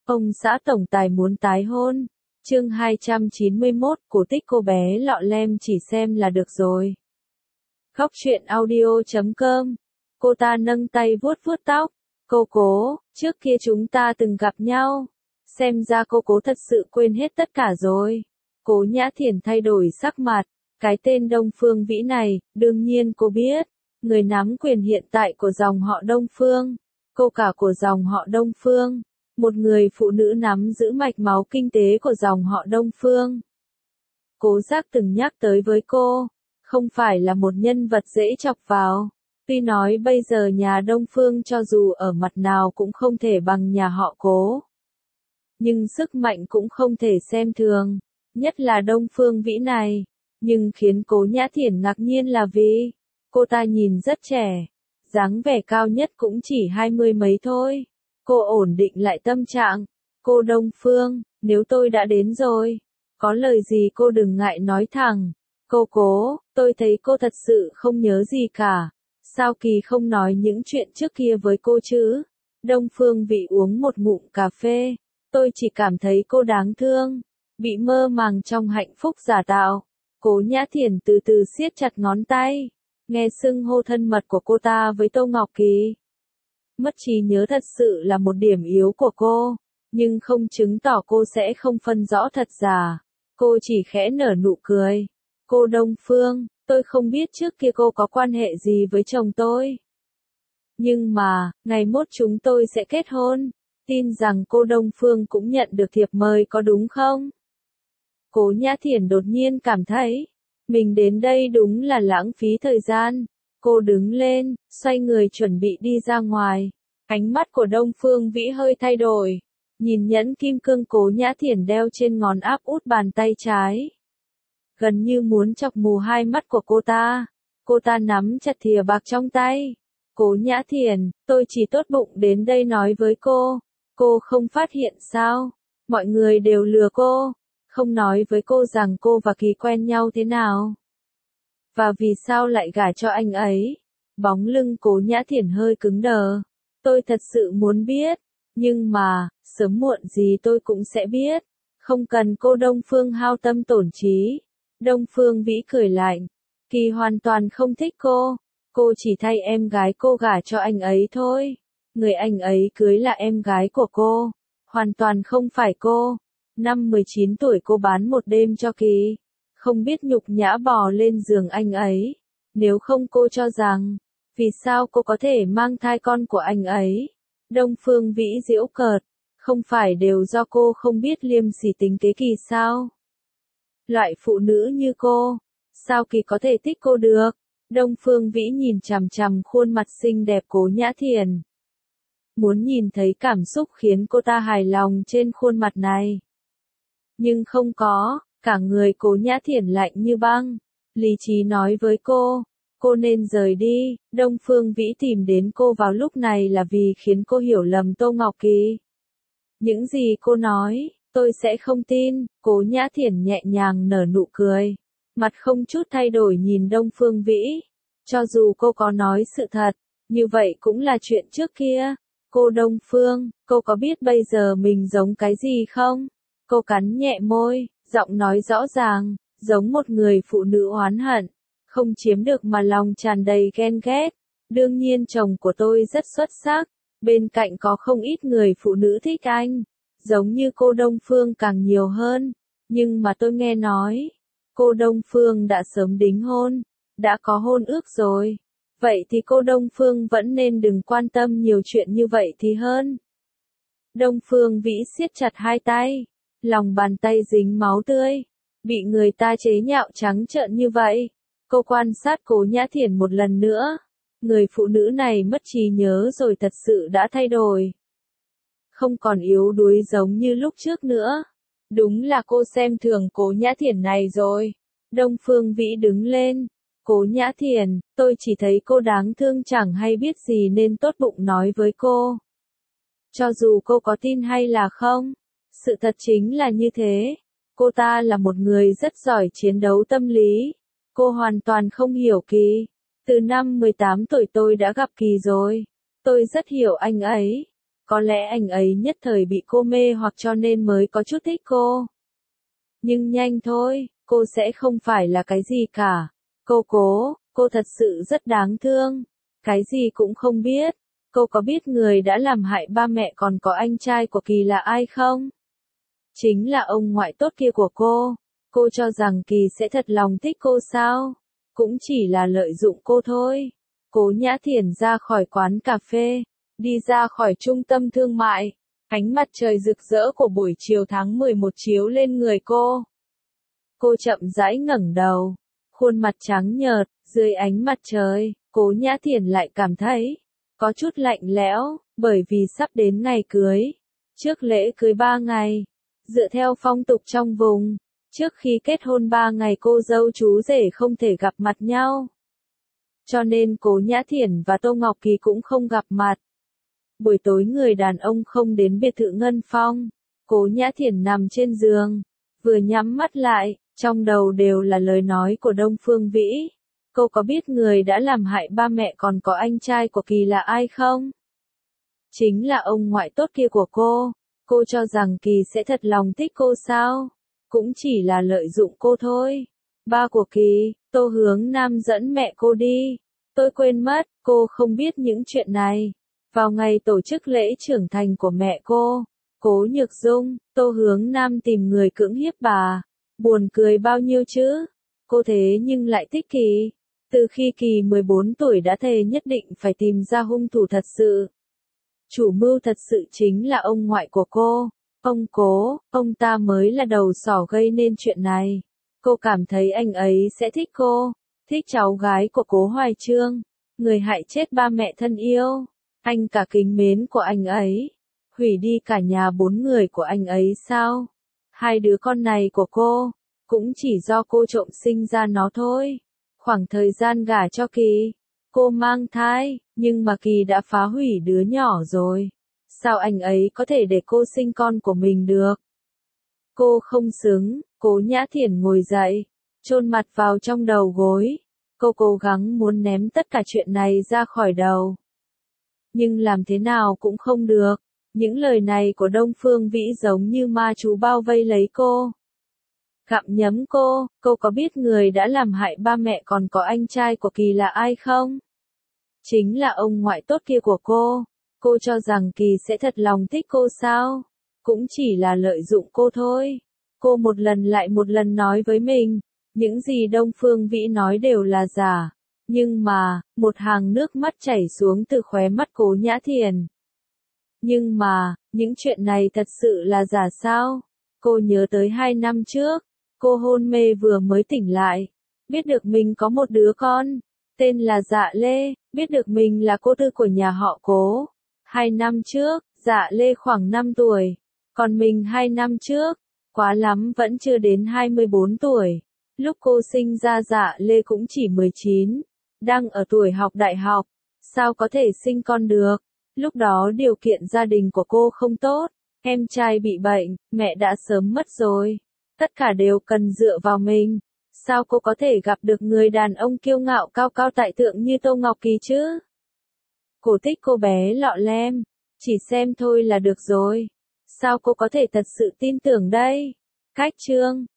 Ông xã tổng tài muốn tái hôn. Chương 291, cổ tích cô bé lọ lem chỉ xem là được rồi. Khóc chuyện audio.com. Cô ta nâng tay vuốt vuốt tóc. Cô cố, trước kia chúng ta từng gặp nhau. Xem ra cô cố thật sự quên hết tất cả rồi. Cố Nhã Thiển thay đổi sắc mặt. Cái tên Đông Phương Vĩ này, đương nhiên cô biết. Người nắm quyền hiện tại của dòng họ Đông Phương. Cô cả của dòng họ Đông Phương. Một người phụ nữ nắm giữ mạch máu kinh tế của dòng họ Đông Phương. Cố Giác từng nhắc tới với cô, không phải là một nhân vật dễ chọc vào. Tuy nói bây giờ nhà Đông Phương cho dù ở mặt nào cũng không thể bằng nhà họ Cố. Nhưng sức mạnh cũng không thể xem thường, nhất là Đông Phương Vĩ này. Nhưng khiến Cố Nhã Thiển ngạc nhiên là vì, cô ta nhìn rất trẻ, dáng vẻ cao nhất cũng chỉ 20 mấy thôi. Cô ổn định lại tâm trạng. Cô Đông Phương, nếu tôi đã đến rồi, có lời gì cô đừng ngại nói thẳng. Cô Cố, tôi thấy cô thật sự không nhớ gì cả. Sao Kỳ không nói những chuyện trước kia với cô chứ? Đông Phương Vĩ uống một ngụm cà phê. Tôi chỉ cảm thấy cô đáng thương, bị mơ màng trong hạnh phúc giả tạo. Cố Nhã Thiển từ từ siết chặt ngón tay, nghe xưng hô thân mật của cô ta với Tô Ngọc Kỳ. Mất trí nhớ thật sự là một điểm yếu của cô, nhưng không chứng tỏ cô sẽ không phân rõ thật giả. Cô chỉ khẽ nở nụ cười. Cô Đông Phương, tôi không biết trước kia cô có quan hệ gì với chồng tôi. Nhưng mà, ngày mốt chúng tôi sẽ kết hôn. Tin rằng cô Đông Phương cũng nhận được thiệp mời có đúng không? Cố Nhã Thiển đột nhiên cảm thấy, mình đến đây đúng là lãng phí thời gian. Cô đứng lên, xoay người chuẩn bị đi ra ngoài. Ánh mắt của Đông Phương Vĩ hơi thay đổi. Nhìn nhẫn kim cương Cố Nhã Thiển đeo trên ngón áp út bàn tay trái. Gần như muốn chọc mù hai mắt của cô ta. Cô ta nắm chặt thìa bạc trong tay. Cố Nhã Thiển, tôi chỉ tốt bụng đến đây nói với cô. Cô không phát hiện sao? Mọi người đều lừa cô. Không nói với cô rằng cô và Kỳ quen nhau thế nào. Và vì sao lại gả cho anh ấy? Bóng lưng Cố Nhã Thiển hơi cứng đờ. Tôi thật sự muốn biết. Nhưng mà, sớm muộn gì tôi cũng sẽ biết. Không cần cô Đông Phương hao tâm tổn trí. Đông Phương Vĩ cười lạnh. Kỳ hoàn toàn không thích cô. Cô chỉ thay em gái cô gả cho anh ấy thôi. Người anh ấy cưới là em gái của cô. Hoàn toàn không phải cô. Năm 19 tuổi cô bán một đêm cho Kỳ. Không biết nhục nhã bò lên giường anh ấy. Nếu không cô cho rằng, vì sao cô có thể mang thai con của anh ấy? Đông Phương Vĩ giễu cợt. Không phải đều do cô không biết liêm sỉ tính kế Kỳ sao? Loại phụ nữ như cô, sao Kỳ có thể thích cô được? Đông Phương Vĩ nhìn chằm chằm khuôn mặt xinh đẹp Cố Nhã Thiển. Muốn nhìn thấy cảm xúc khiến cô ta hài lòng trên khuôn mặt này. Nhưng không có, cả người Cố Nhã Thiển lạnh như băng. Lý trí nói với cô nên rời đi. Đông Phương Vĩ tìm đến cô vào lúc này là vì khiến cô hiểu lầm Tô Ngọc Kỳ. Những gì cô nói, tôi sẽ không tin. Cố Nhã Thiển nhẹ nhàng nở nụ cười. Mặt không chút thay đổi nhìn Đông Phương Vĩ. Cho dù cô có nói sự thật, như vậy cũng là chuyện trước kia. Cô Đông Phương, cô có biết bây giờ mình giống cái gì không? Cô cắn nhẹ môi, giọng nói rõ ràng, giống một người phụ nữ oán hận, không chiếm được mà lòng tràn đầy ghen ghét. Đương nhiên chồng của tôi rất xuất sắc, bên cạnh có không ít người phụ nữ thích anh, giống như cô Đông Phương càng nhiều hơn. Nhưng mà tôi nghe nói, cô Đông Phương đã sớm đính hôn, đã có hôn ước rồi. Vậy thì cô Đông Phương vẫn nên đừng quan tâm nhiều chuyện như vậy thì hơn. Đông Phương Vĩ siết chặt hai tay, lòng bàn tay dính máu tươi, bị người ta chế nhạo trắng trợn như vậy. Cô quan sát Cố Nhã Thiển một lần nữa. Người phụ nữ này mất trí nhớ rồi, thật sự đã thay đổi. Không còn yếu đuối giống như lúc trước nữa. Đúng là cô xem thường Cố Nhã Thiển này rồi. Đông Phương Vĩ đứng lên. Cố Nhã Thiển, tôi chỉ thấy cô đáng thương chẳng hay biết gì nên tốt bụng nói với cô. Cho dù cô có tin hay là không, sự thật chính là như thế. Cô ta là một người rất giỏi chiến đấu tâm lý. Cô hoàn toàn không hiểu Kỳ. Từ năm 18 tuổi tôi đã gặp Kỳ rồi. Tôi rất hiểu anh ấy. Có lẽ anh ấy nhất thời bị cô mê hoặc cho nên mới có chút thích cô. Nhưng nhanh thôi, cô sẽ không phải là cái gì cả. Cô thật sự rất đáng thương. Cái gì cũng không biết. Cô có biết người đã làm hại ba mẹ còn có anh trai của Kỳ là ai không? Chính là ông ngoại tốt kia của cô. Cô cho rằng Kỳ sẽ thật lòng thích cô sao? Cũng chỉ là lợi dụng cô thôi. Cố Nhã Thiển ra khỏi quán cà phê, đi ra khỏi trung tâm thương mại. Ánh mặt trời rực rỡ của buổi chiều tháng 11 chiếu lên người cô. Cô chậm rãi ngẩng đầu, khuôn mặt trắng nhợt, dưới ánh mặt trời, Cố Nhã Thiển lại cảm thấy có chút lạnh lẽo, bởi vì sắp đến ngày cưới. Trước lễ cưới 3 ngày, dựa theo phong tục trong vùng, trước khi kết hôn 3 ngày cô dâu chú rể không thể gặp mặt nhau. Cho nên Cố Nhã Thiển và Tô Ngọc Kỳ cũng không gặp mặt. Buổi tối người đàn ông không đến biệt thự Ngân Phong. Cố Nhã Thiển nằm trên giường, vừa nhắm mắt lại, trong đầu đều là lời nói của Đông Phương Vĩ. Cô có biết người đã làm hại ba mẹ còn có anh trai của Kỳ là ai không? Chính là ông ngoại tốt kia của cô. Cô cho rằng Kỳ sẽ thật lòng thích cô sao? Cũng chỉ là lợi dụng cô thôi. Ba của Kỳ, Tô Hướng Nam dẫn mẹ cô đi. Tôi quên mất, cô không biết những chuyện này. Vào ngày tổ chức lễ trưởng thành của mẹ cô, Cố Nhược Dung, Tô Hướng Nam tìm người cưỡng hiếp bà. Buồn cười bao nhiêu chứ? Cô thế nhưng lại thích Kỳ. Từ khi Kỳ 14 tuổi đã thề nhất định phải tìm ra hung thủ thật sự. Chủ mưu thật sự chính là ông ngoại của cô. Ông Cố, ông ta mới là đầu sỏ gây nên chuyện này. Cô cảm thấy anh ấy sẽ thích cô, thích cháu gái của Cố Hoài Chương, người hại chết ba mẹ thân yêu. Anh cả kính mến của anh ấy, hủy đi cả nhà 4 người của anh ấy sao? 2 đứa con này của cô, cũng chỉ do cô trộm sinh ra nó thôi. Khoảng thời gian gả cho Kỳ, cô mang thai, nhưng mà Kỳ đã phá hủy đứa nhỏ rồi. Sao anh ấy có thể để cô sinh con của mình được? Cô không xứng. Cố Nhã Thiển ngồi dậy, chôn mặt vào trong đầu gối. Cô cố gắng muốn ném tất cả chuyện này ra khỏi đầu. Nhưng làm thế nào cũng không được. Những lời này của Đông Phương Vĩ giống như ma chú bao vây lấy cô. Gặm nhấm cô có biết người đã làm hại ba mẹ còn có anh trai của Kỳ là ai không? Chính là ông ngoại tốt kia của cô. Cô cho rằng Kỳ sẽ thật lòng thích cô sao? Cũng chỉ là lợi dụng cô thôi. Cô một lần lại một lần nói với mình, những gì Đông Phương Vĩ nói đều là giả. Nhưng mà, một hàng nước mắt chảy xuống từ khóe mắt Cố Nhã Thiển. Nhưng mà, những chuyện này thật sự là giả sao? Cô nhớ tới 2 năm trước, cô hôn mê vừa mới tỉnh lại, biết được mình có một đứa con, tên là Dạ Lê, biết được mình là cô tư của nhà họ Cố. 2 năm trước, Dạ Lê khoảng 5 tuổi, còn mình 2 năm trước, quá lắm vẫn chưa đến 24 tuổi. Lúc cô sinh ra Dạ Lê cũng chỉ 19, đang ở tuổi học đại học, sao có thể sinh con được? Lúc đó điều kiện gia đình của cô không tốt, em trai bị bệnh, mẹ đã sớm mất rồi. Tất cả đều cần dựa vào mình. Sao cô có thể gặp được người đàn ông kiêu ngạo cao cao tại thượng như Tô Ngọc Kỳ chứ? Cổ tích cô bé lọ lem, chỉ xem thôi là được rồi. Sao cô có thể thật sự tin tưởng đây? Cách chương